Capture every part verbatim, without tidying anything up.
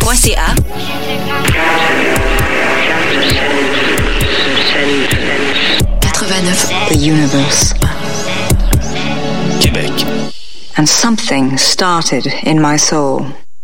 point c a. quatre-vingt-neuf. The universe. Québec. And something started in my soul.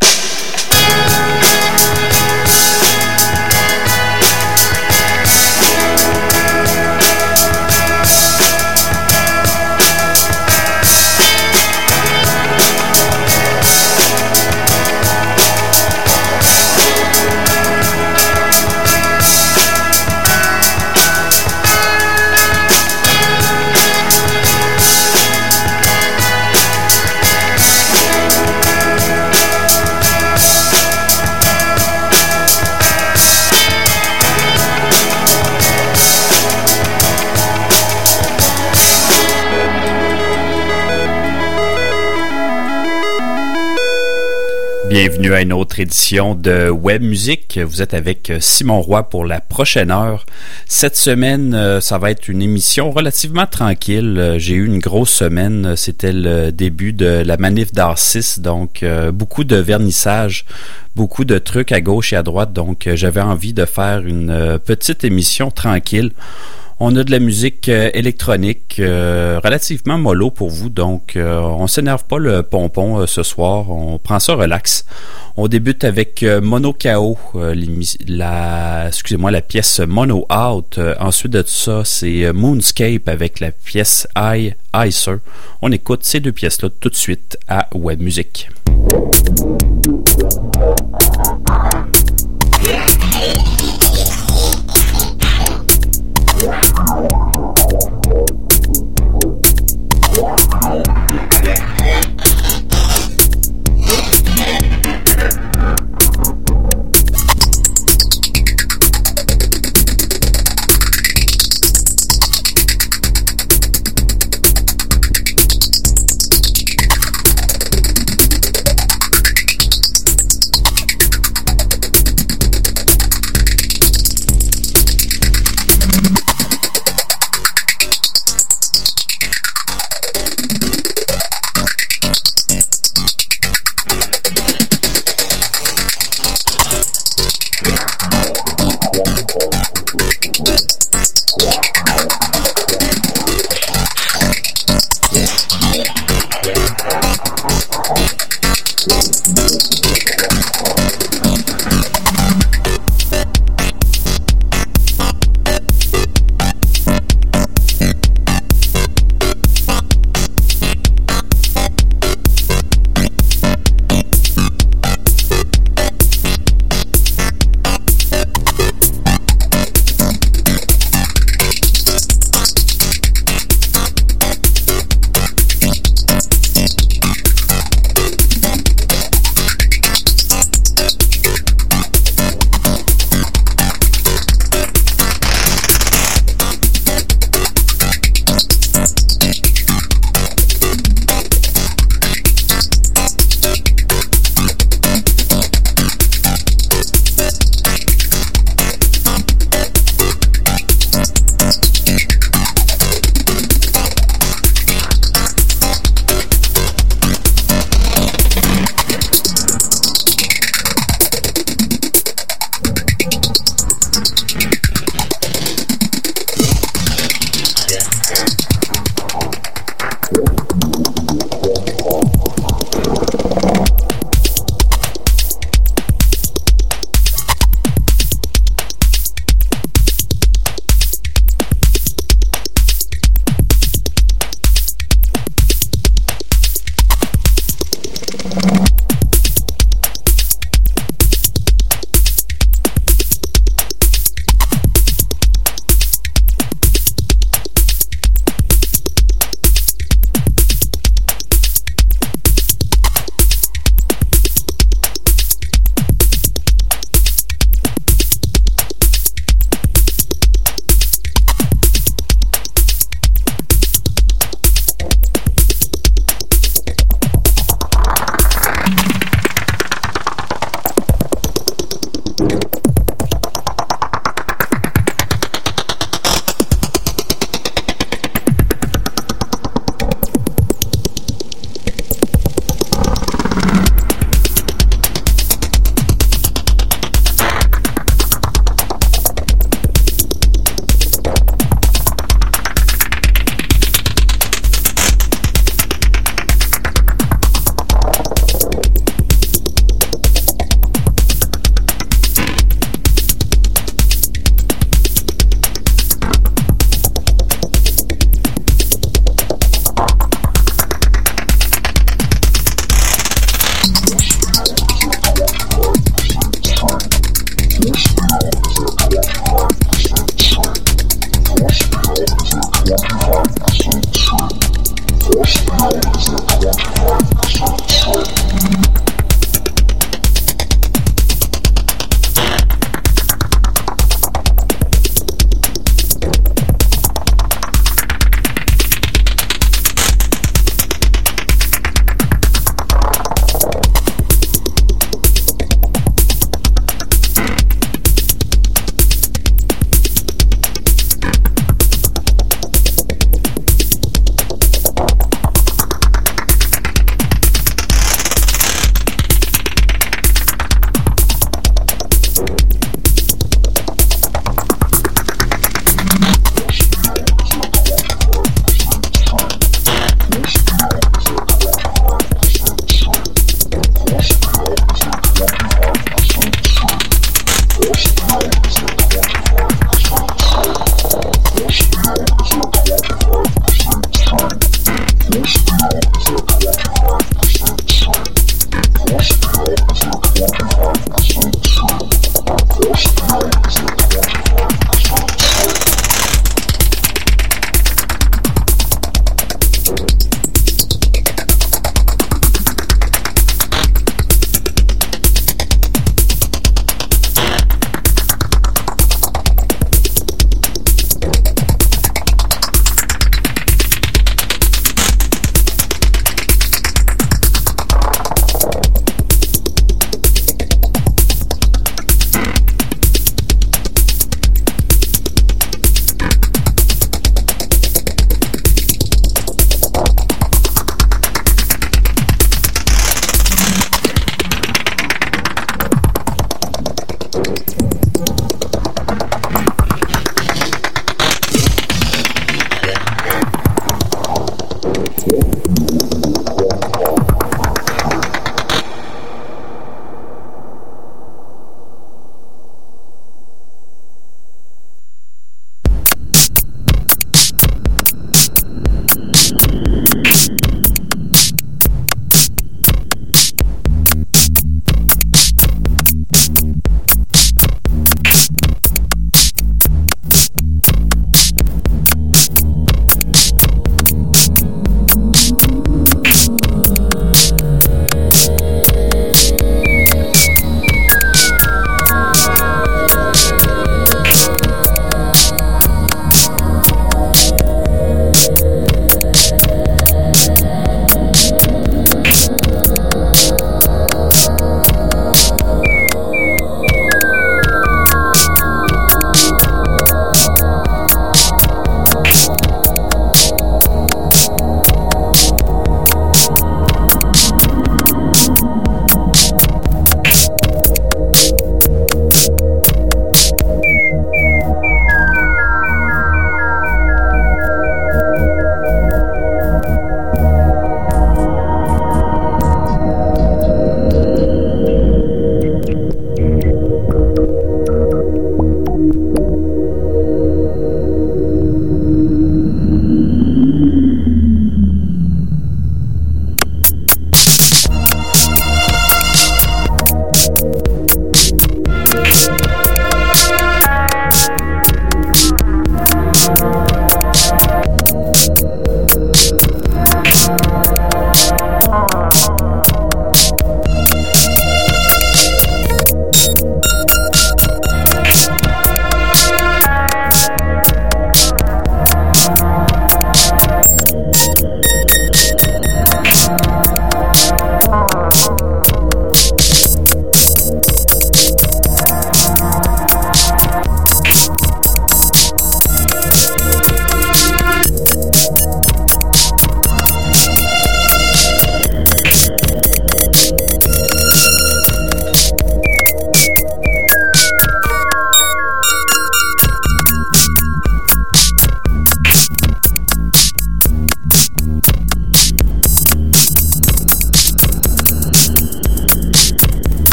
Bienvenue à une autre édition de Web Musique. Vous êtes avec Simon Roy pour la prochaine heure. Cette semaine, ça va être une émission relativement tranquille. J'ai eu une grosse semaine. C'était le début de la manif d'Arcis, donc beaucoup de vernissage, beaucoup de trucs à gauche et à droite. Donc j'avais envie de faire une petite émission tranquille. On a de la musique euh, électronique euh, relativement mollo pour vous, donc euh, on s'énerve pas le pompon euh, ce soir, on prend ça relax. On débute avec euh, Mono Chaos, euh, la, excusez-moi, la pièce Mono Out. Euh, ensuite de ça, c'est euh, Moonscape avec la pièce I, Icer. On écoute ces deux pièces-là tout de suite à Web Musique.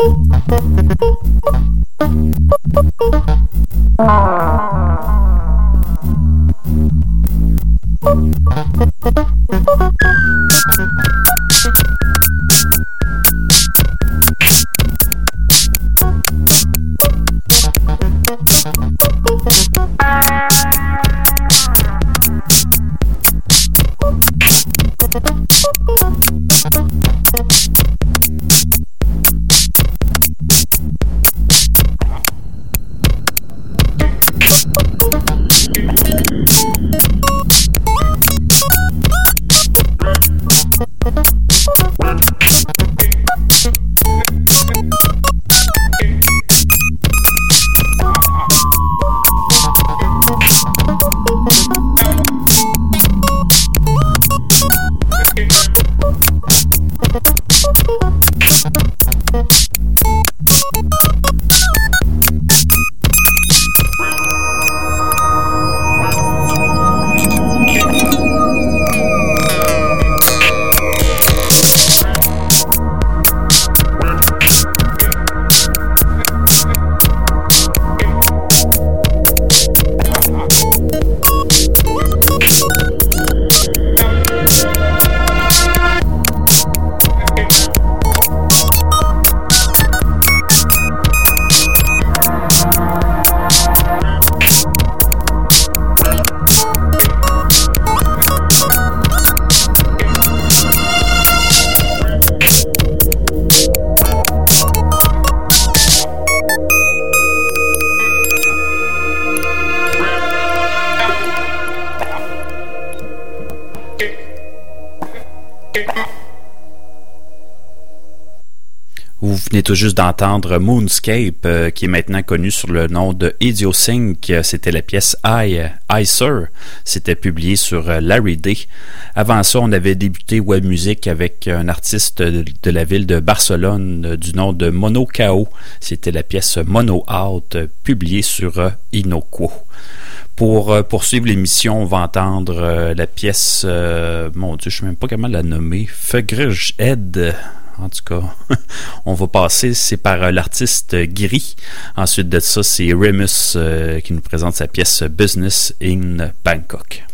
Vous venez tout juste d'entendre Moonscape, euh, qui est maintenant connu sous le nom de Idiosync. C'était la pièce I, I Sir. C'était publié sur euh, Larry Day. Avant ça, on avait débuté Web Music avec un artiste de, de la ville de Barcelone euh, du nom de Mono Kao. C'était la pièce Mono Out, euh, publiée sur euh, Inoquo. Pour euh, poursuivre l'émission, on va entendre euh, la pièce, euh, mon Dieu, je ne sais même pas comment la nommer, Fegrej Ed. En tout cas, on va passer, c'est par euh, l'artiste Gris. Ensuite de ça, c'est Remus euh, qui nous présente sa pièce Business in Bangkok.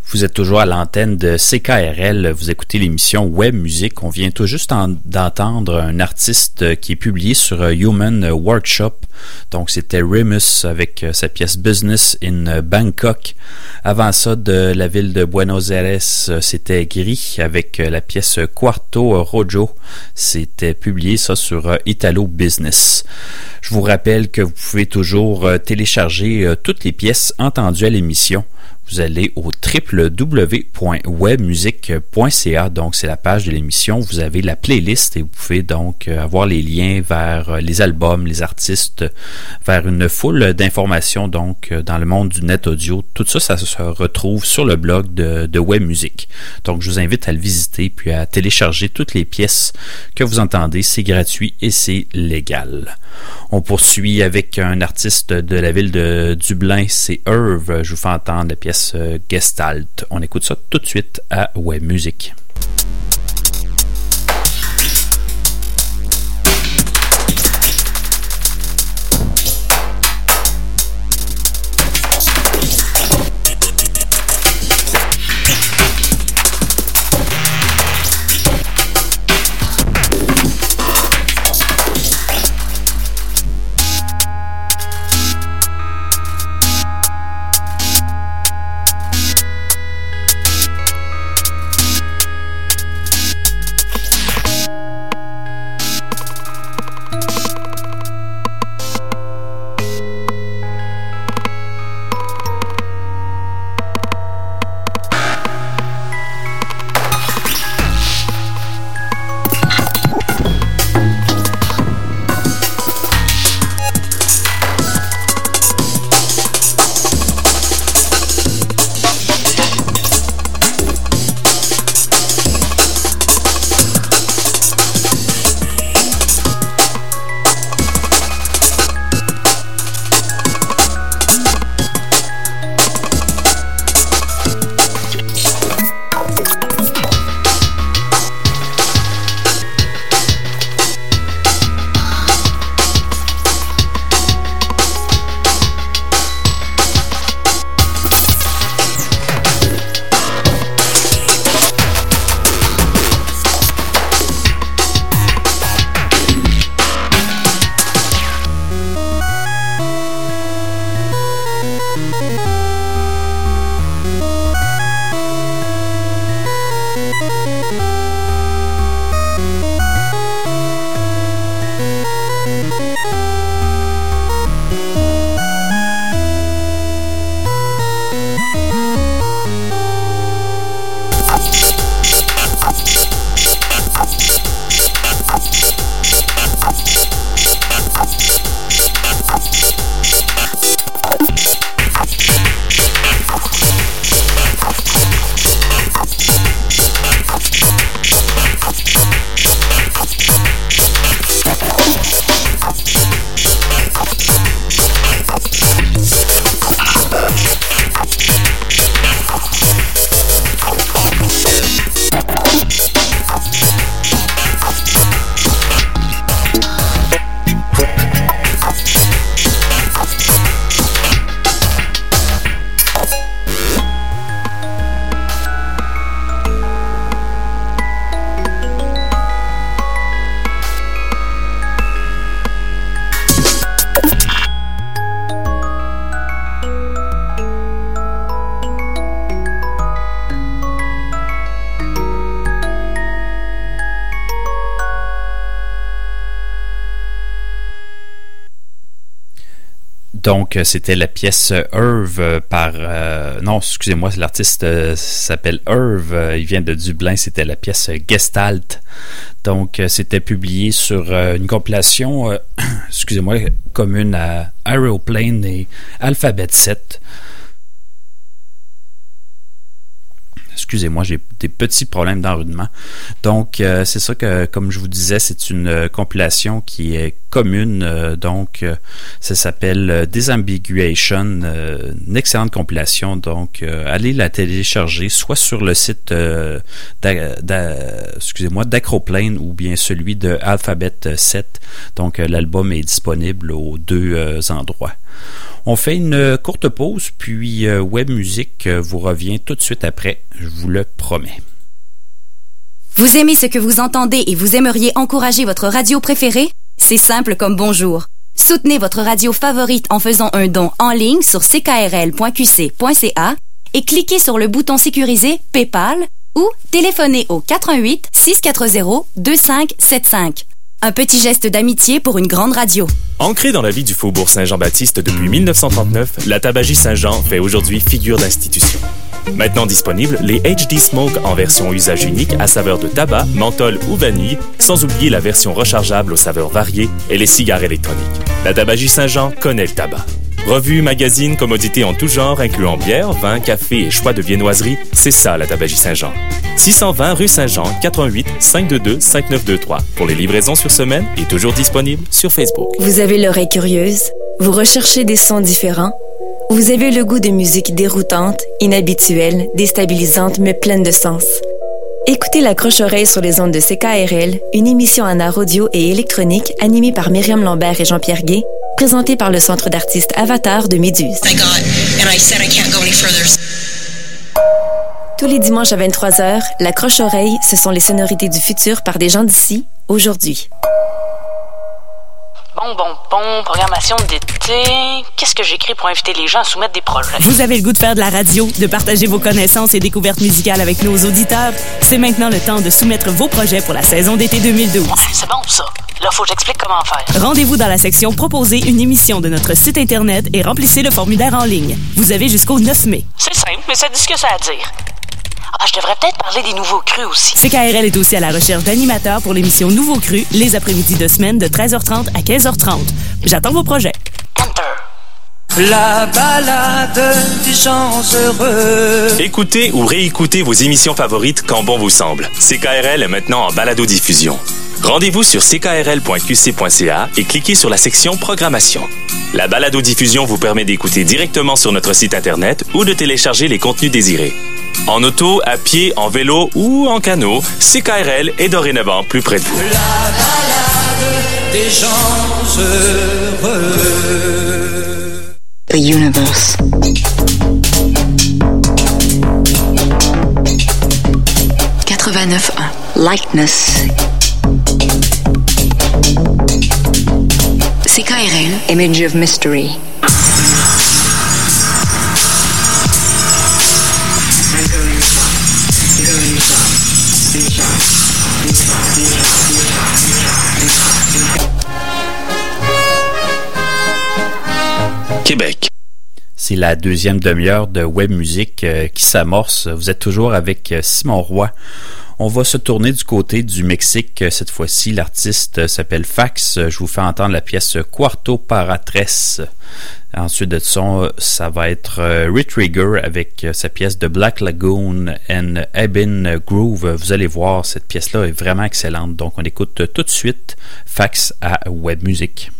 Vous êtes toujours à l'antenne de C K R L, vous écoutez l'émission Web Music. On vient tout juste en, d'entendre un artiste qui est publié sur Human Workshop. Donc c'était Remus avec sa pièce Business in Bangkok. Avant ça, de la ville de Buenos Aires, c'était Gris avec la pièce Quarto Rojo. C'était publié ça sur Italo Business. Je vous rappelle que vous pouvez toujours télécharger toutes les pièces entendues à l'émission. Vous allez au w w w point webmusic point c a, donc c'est la page de l'émission. Vous avez la playlist et vous pouvez donc avoir les liens vers les albums, les artistes, vers une foule d'informations donc dans le monde du net audio. Tout ça, ça se retrouve sur le blog de, de Web Music. Donc je vous invite à le visiter puis à télécharger toutes les pièces que vous entendez. C'est gratuit et c'est légal. On poursuit avec un artiste de la ville de Dublin, c'est Irv. Je vous fais entendre la pièce Gestalt. On écoute ça tout de suite à Web Music. Donc, c'était la pièce Irv par... Euh, non, excusez-moi, l'artiste euh, s'appelle Irv. Euh, il vient de Dublin. C'était la pièce Gestalt. Donc, euh, c'était publié sur euh, une compilation, euh, excusez-moi, commune à Aeroplane et Alphabet sept. Excusez-moi, j'ai des petits problèmes d'enrhumement. Donc, euh, c'est ça que, comme je vous disais, c'est une euh, compilation qui est commune. Euh, donc, euh, ça s'appelle euh, Disambiguation, euh, une excellente compilation. Donc, euh, allez la télécharger, soit sur le site euh, d'a, d'a, excusez-moi, d'Acroplane ou bien celui de Alphabet sept. Donc, euh, l'album est disponible aux deux euh, endroits. On fait une courte pause, puis euh, Web Musique euh, vous revient tout de suite après, je vous le promets. Vous aimez ce que vous entendez et vous aimeriez encourager votre radio préférée? C'est simple comme bonjour. Soutenez votre radio favorite en faisant un don en ligne sur c k r l point q c point c a et cliquez sur le bouton sécurisé PayPal ou téléphonez au quatre un huit, six quatre zéro, deux cinq sept cinq. Un petit geste d'amitié pour une grande radio. Ancrée dans la vie du Faubourg Saint-Jean-Baptiste depuis mille neuf cent trente-neuf, la Tabagie Saint-Jean fait aujourd'hui figure d'institution. Maintenant disponibles, les H D Smoke en version usage unique à saveur de tabac, menthol ou vanille, sans oublier la version rechargeable aux saveurs variées et les cigares électroniques. La Tabagie Saint-Jean connaît le tabac. Revues, magazines, commodités en tout genre, incluant bière, vin, café et choix de viennoiserie, c'est ça la Tabagie Saint-Jean. six cent vingt rue Saint-Jean, quatre un huit, cinq deux deux, cinq neuf deux trois. Pour les livraisons sur semaine et toujours disponible sur Facebook. Vous avez l'oreille curieuse? Vous recherchez des sons différents? Vous avez le goût de musique déroutante, inhabituelle, déstabilisante mais pleine de sens? Écoutez La Croche-Oreille sur les ondes de C K R L, une émission en art audio et électronique animée par Myriam Lambert et Jean-Pierre Gué, présentée par le Centre d'artistes Avatar de Méduse. Tous les dimanches à vingt-trois heures, La Croche-Oreille, ce sont les sonorités du futur par des gens d'ici, aujourd'hui. Bon, bon, bon, programmation d'été. Qu'est-ce que j'écris pour inviter les gens à soumettre des projets? Vous avez le goût de faire de la radio, de partager vos connaissances et découvertes musicales avec nos auditeurs? C'est maintenant le temps de soumettre vos projets pour la saison d'été deux mille douze. Ouais, c'est bon ça. Là, faut que j'explique comment faire. Rendez-vous dans la section Proposer une émission de notre site Internet et remplissez le formulaire en ligne. Vous avez jusqu'au neuf mai. C'est simple, mais ça dit ce que ça a à dire. Ah, je devrais peut-être parler des nouveaux crus aussi. C K R L est aussi à la recherche d'animateurs pour l'émission Nouveaux crus, les après-midi de semaine de treize heures trente à quinze heures trente. J'attends vos projets. Enter. La balade des gens heureux. Écoutez ou réécoutez vos émissions favorites quand bon vous semble. C K R L est maintenant en balado-diffusion. Rendez-vous sur c k r l point q c point c a et cliquez sur la section Programmation. La balado-diffusion vous permet d'écouter directement sur notre site Internet ou de télécharger les contenus désirés. En auto, à pied, en vélo ou en canot, C K R L est dorénavant plus près de vous. La balade des gens heureux. The universe. quatre-vingt-neuf un. Lightness. C K R L. Image of mystery. Québec. C'est la deuxième demi-heure de Web Musique euh, qui s'amorce. Vous êtes toujours avec euh, Simon Roy. On va se tourner du côté du Mexique. Cette fois-ci, l'artiste s'appelle Fax. Je vous fais entendre la pièce Cuarto para tres. Ensuite de ça, ça va être Retrigger avec sa pièce de Black Lagoon and Ebon Groove. Vous allez voir, cette pièce-là est vraiment excellente. Donc, on écoute tout de suite Fax à Web Musique.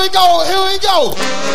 go, here we go.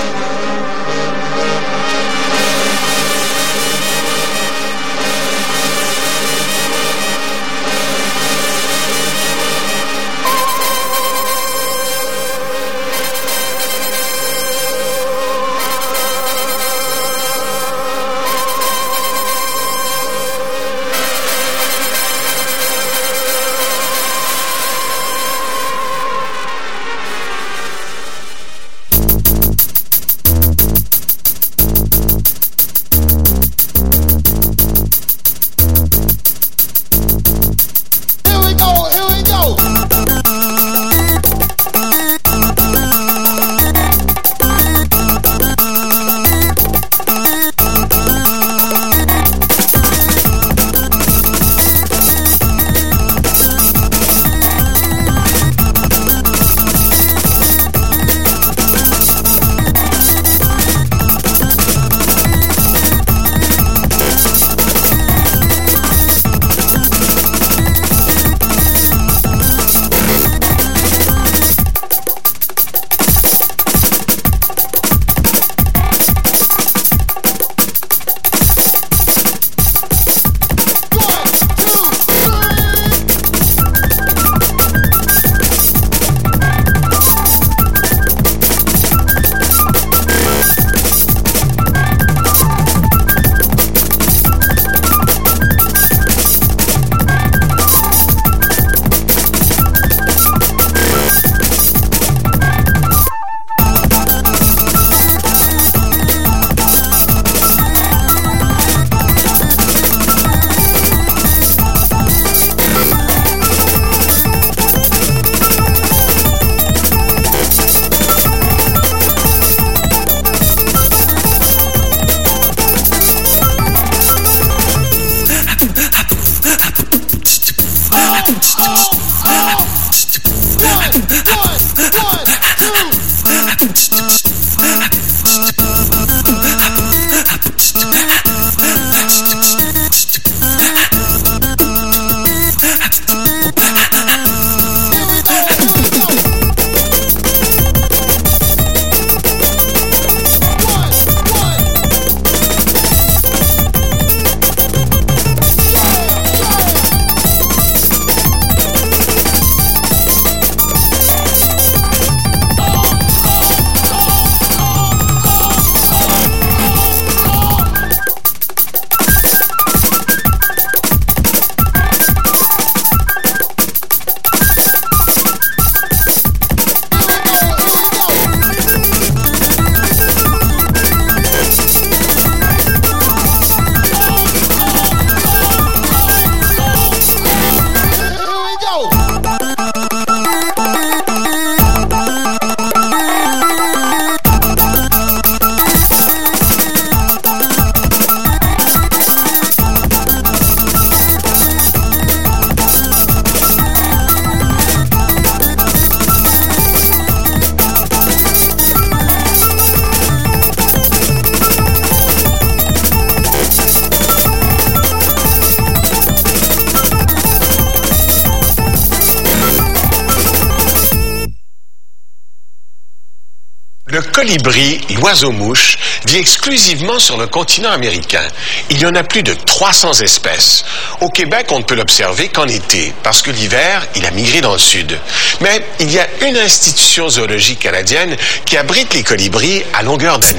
Le colibri, l'oiseau-mouche, vit exclusivement sur le continent américain. Il y en a plus de trois cents espèces. Au Québec, on ne peut l'observer qu'en été, parce que l'hiver, il a migré dans le sud. Mais il y a une institution zoologique canadienne qui abrite les colibris à longueur d'année.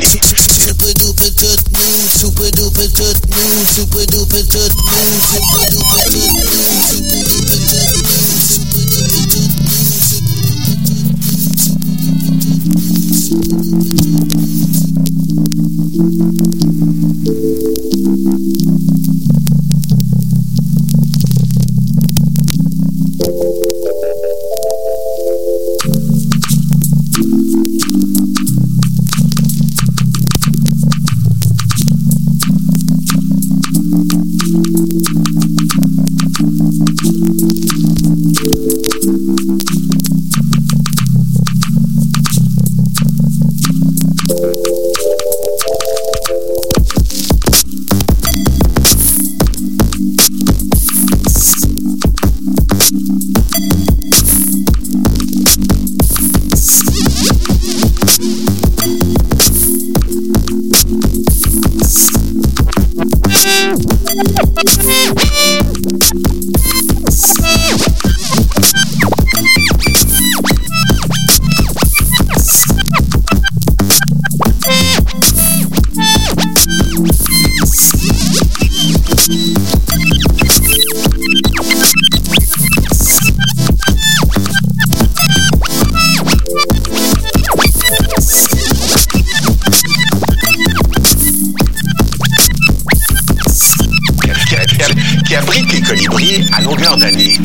qui abrite les colibris à longueur d'année.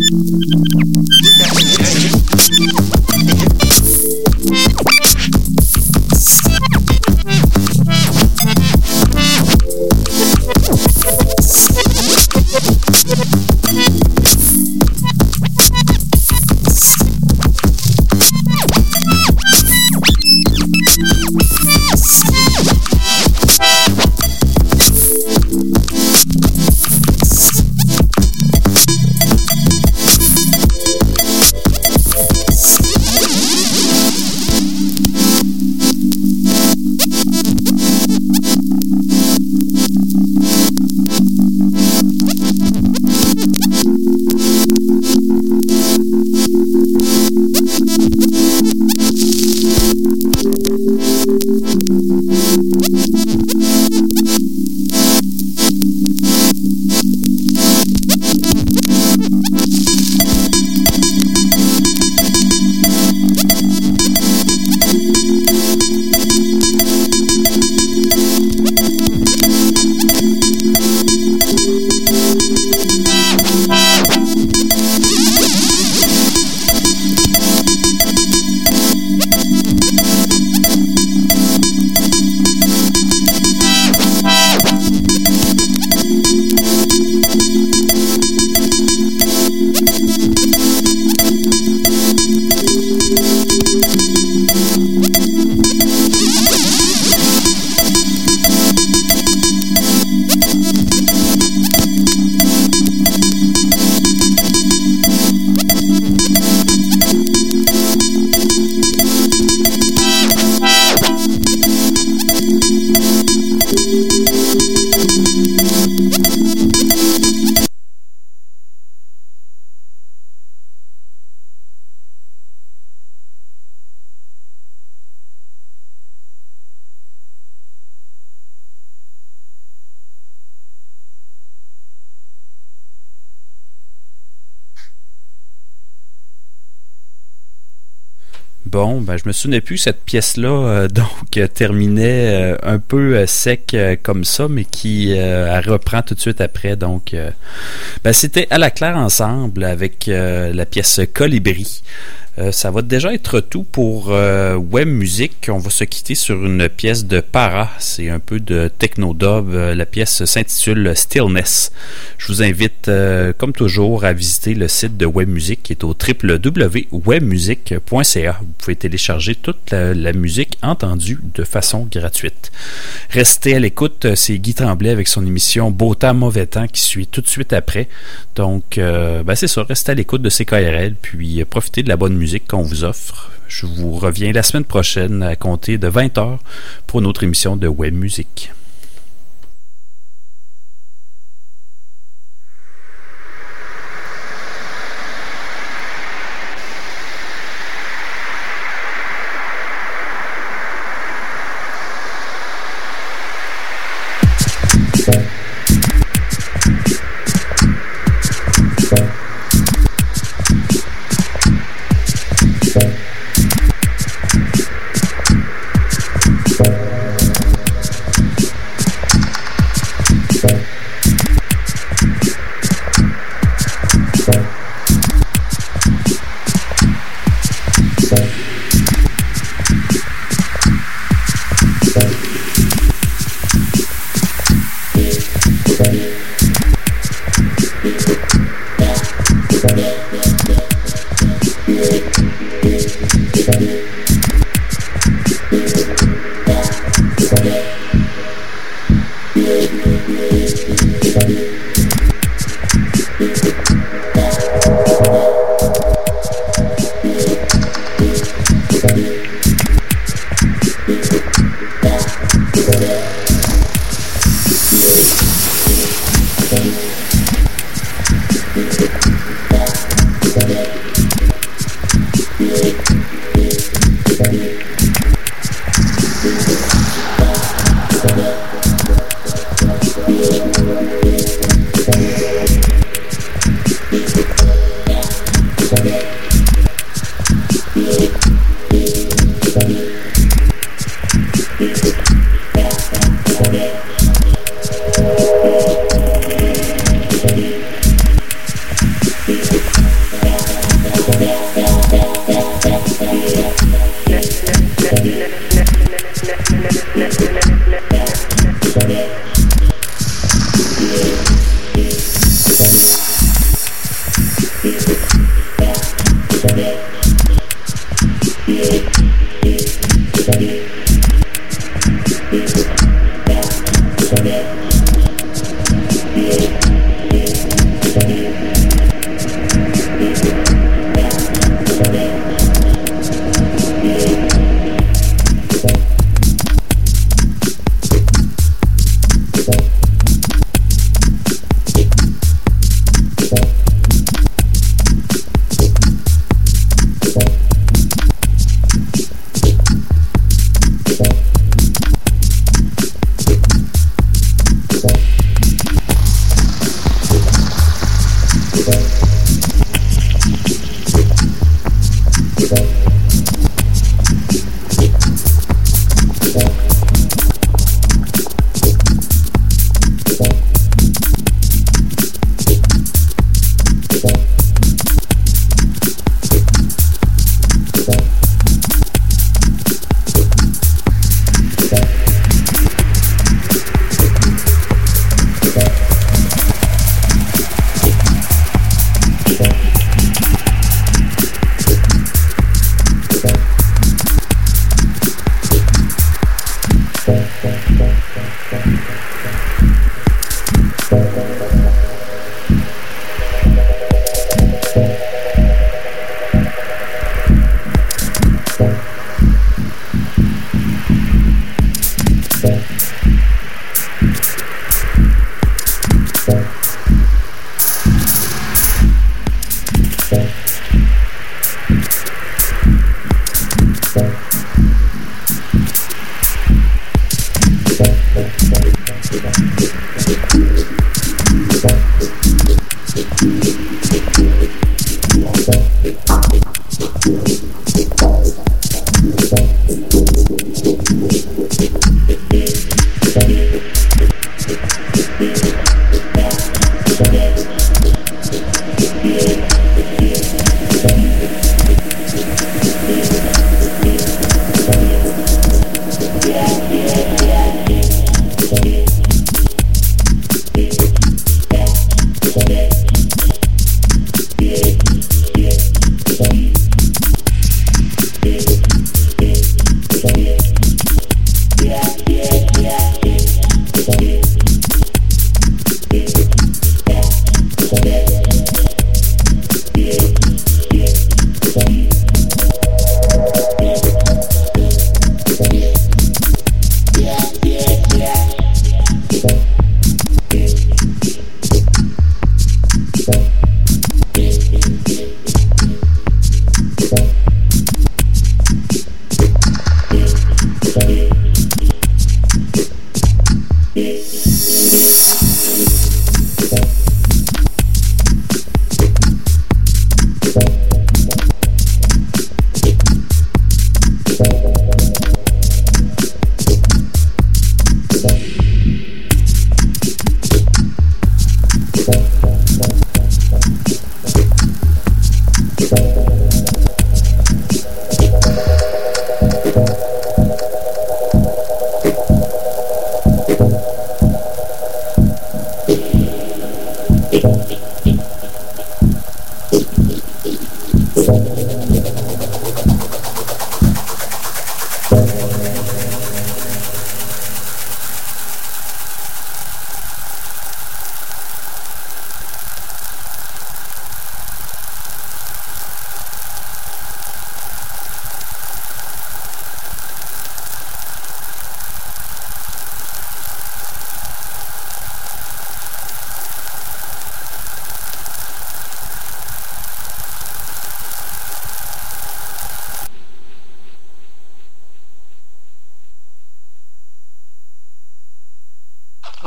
Bon, ben je me souvenais plus cette pièce-là, euh, donc euh, terminait euh, un peu euh, sec euh, comme ça, mais qui euh, elle reprend tout de suite après. Donc, euh, ben c'était À la claire ensemble avec euh, la pièce Colibri. Euh, ça va déjà être tout pour euh, Web Music. On va se quitter sur une pièce de Para. C'est un peu de techno-dub. Euh, la pièce s'intitule Stillness. Je vous invite, euh, comme toujours, à visiter le site de Web Music qui est au w w w point web music point c a. Vous pouvez télécharger toute la, la musique entendue de façon gratuite. Restez à l'écoute. C'est Guy Tremblay avec son émission Beau temps, mauvais temps qui suit tout de suite après. Donc, euh, ben c'est ça. Restez à l'écoute de C K R L puis euh, profitez de la bonne musique qu'on vous offre. Je vous reviens la semaine prochaine à compter de vingt heures pour une autre émission de Web Music.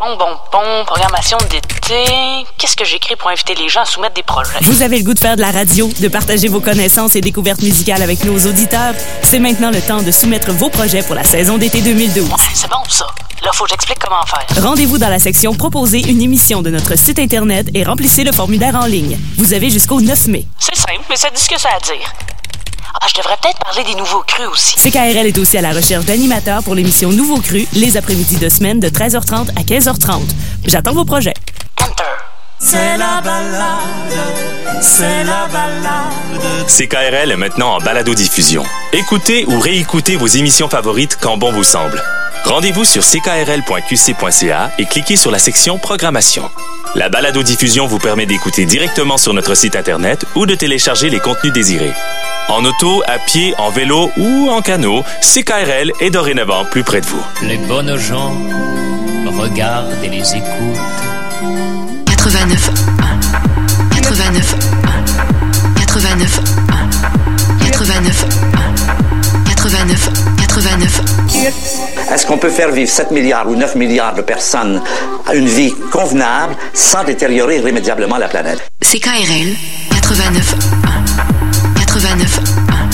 bon, bon, bon, programmation d'été. Qu'est-ce que j'écris pour inviter les gens à soumettre des projets? Vous avez le goût de faire de la radio, de partager vos connaissances et découvertes musicales avec nos auditeurs? C'est maintenant le temps de soumettre vos projets pour la saison d'été deux mille douze. Ouais, c'est bon ça. Là, faut que j'explique comment faire. Rendez-vous dans la section Proposer une émission de notre site Internet et remplissez le formulaire en ligne. Vous avez jusqu'au neuf mai. C'est simple, mais ça dit ce que ça a à dire. Ah, je devrais peut-être parler des nouveaux crus aussi. C K R L est aussi à la recherche d'animateurs pour l'émission Nouveaux crus, les après-midi de semaine de treize heures trente à quinze heures trente. J'attends vos projets. Enter. C'est la balade, c'est la balade. C K R L est maintenant en balado-diffusion. Écoutez ou réécoutez vos émissions favorites quand bon vous semble. Rendez-vous sur c k r l point q c point c a et cliquez sur la section Programmation. La balado-diffusion vous permet d'écouter directement sur notre site Internet ou de télécharger les contenus désirés. En auto, à pied, en vélo ou en canot, C K R L est dorénavant plus près de vous. Les bonnes gens regardent et les écoutent. quatre-vingt-neuf un quatre-vingt-neuf un quatre-vingt-neuf un quatre-vingt-neuf un quatre-vingt-neuf quatre-vingt-neuf. Est-ce qu'on peut faire vivre sept milliards ou neuf milliards de personnes à une vie convenable sans détériorer irrémédiablement la planète? C K R L quatre-vingt-neuf un quatre-vingt-neuf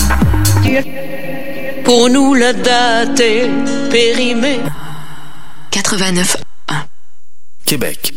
un. Pour nous, la date est périmée. quatre-vingt-neuf un. Québec.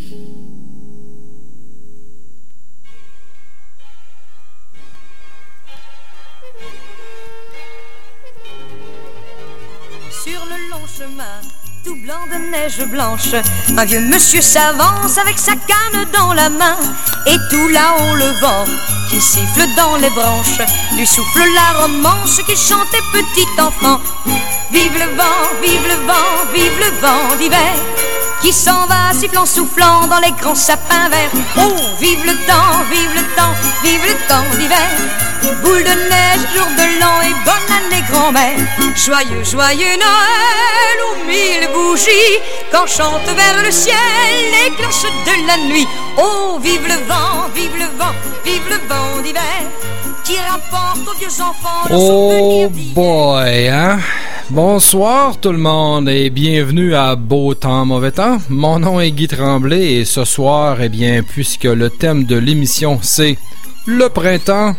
Sur le long chemin, tout blanc de neige blanche, un vieux monsieur s'avance avec sa canne dans la main. Et tout là-haut le vent qui siffle dans les branches lui souffle la romance qu'il chantait petit enfant. Vive le vent, vive le vent, vive le vent d'hiver qui s'en va sifflant, soufflant dans les grands sapins verts. Oh, vive le temps, vive le temps, vive le temps d'hiver. Boule de neige, jour de l'an et bonne année grand-mère. Joyeux, joyeux Noël aux mille bougies quand chantent vers le ciel les cloches de la nuit. Oh, vive le vent, vive le vent, vive le vent d'hiver qui rapporte aux vieux enfants leurs souvenirs d'hier. Oh boy, hein? Bonsoir tout le monde et bienvenue à Beau Temps, Mauvais Temps. Mon nom est Guy Tremblay et ce soir, eh bien, puisque le thème de l'émission c'est le printemps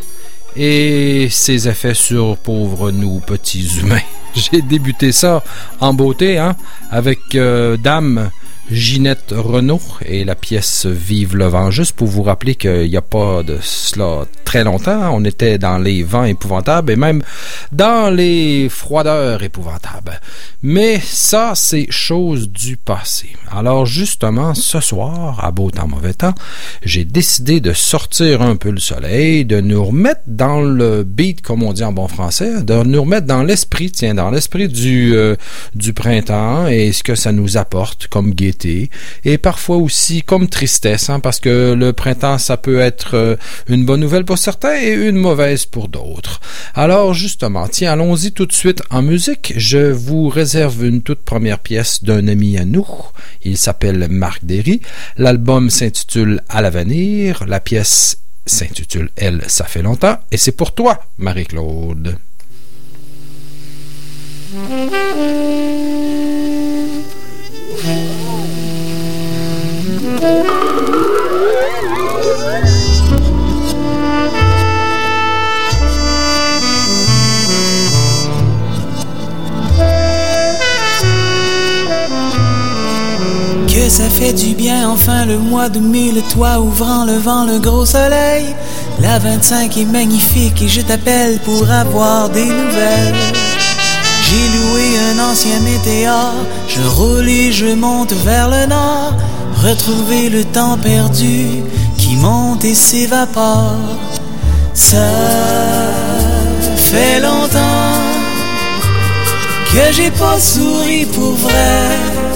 et ses effets sur pauvres nous petits humains. J'ai débuté ça en beauté, hein, avec euh, Dame Ginette Renault et la pièce Vive le vent, juste pour vous rappeler qu'il n'y a pas de cela très longtemps, on était dans les vents épouvantables et même dans les froideurs épouvantables. Mais ça, c'est chose du passé. Alors justement, ce soir, à Beau Temps, Mauvais Temps, j'ai décidé de sortir un peu le soleil, de nous remettre dans le beat, comme on dit en bon français, de nous remettre dans l'esprit, tiens, dans l'esprit du, euh, du printemps et ce que ça nous apporte comme gaieté et parfois aussi comme tristesse, hein, parce que le printemps, ça peut être euh, une bonne nouvelle pour certains et une mauvaise pour d'autres. Alors justement, tiens, allons-y tout de suite en musique. Je vous réserve une toute première pièce d'un ami à nous. Il s'appelle Marc Derry. L'album s'intitule À l'avenir. La pièce s'intitule Elle, ça fait longtemps. Et c'est pour toi, Marie-Claude. Que ça fait du bien, enfin le mois de mai, le toit ouvrant, le vent, le gros soleil. La vingt-cinq est magnifique et je t'appelle pour avoir des nouvelles. J'ai loué un ancien météore, je roule et je monte vers le nord, retrouver le temps perdu qui monte et s'évapore. Ça fait longtemps que j'ai pas souri pour vrai.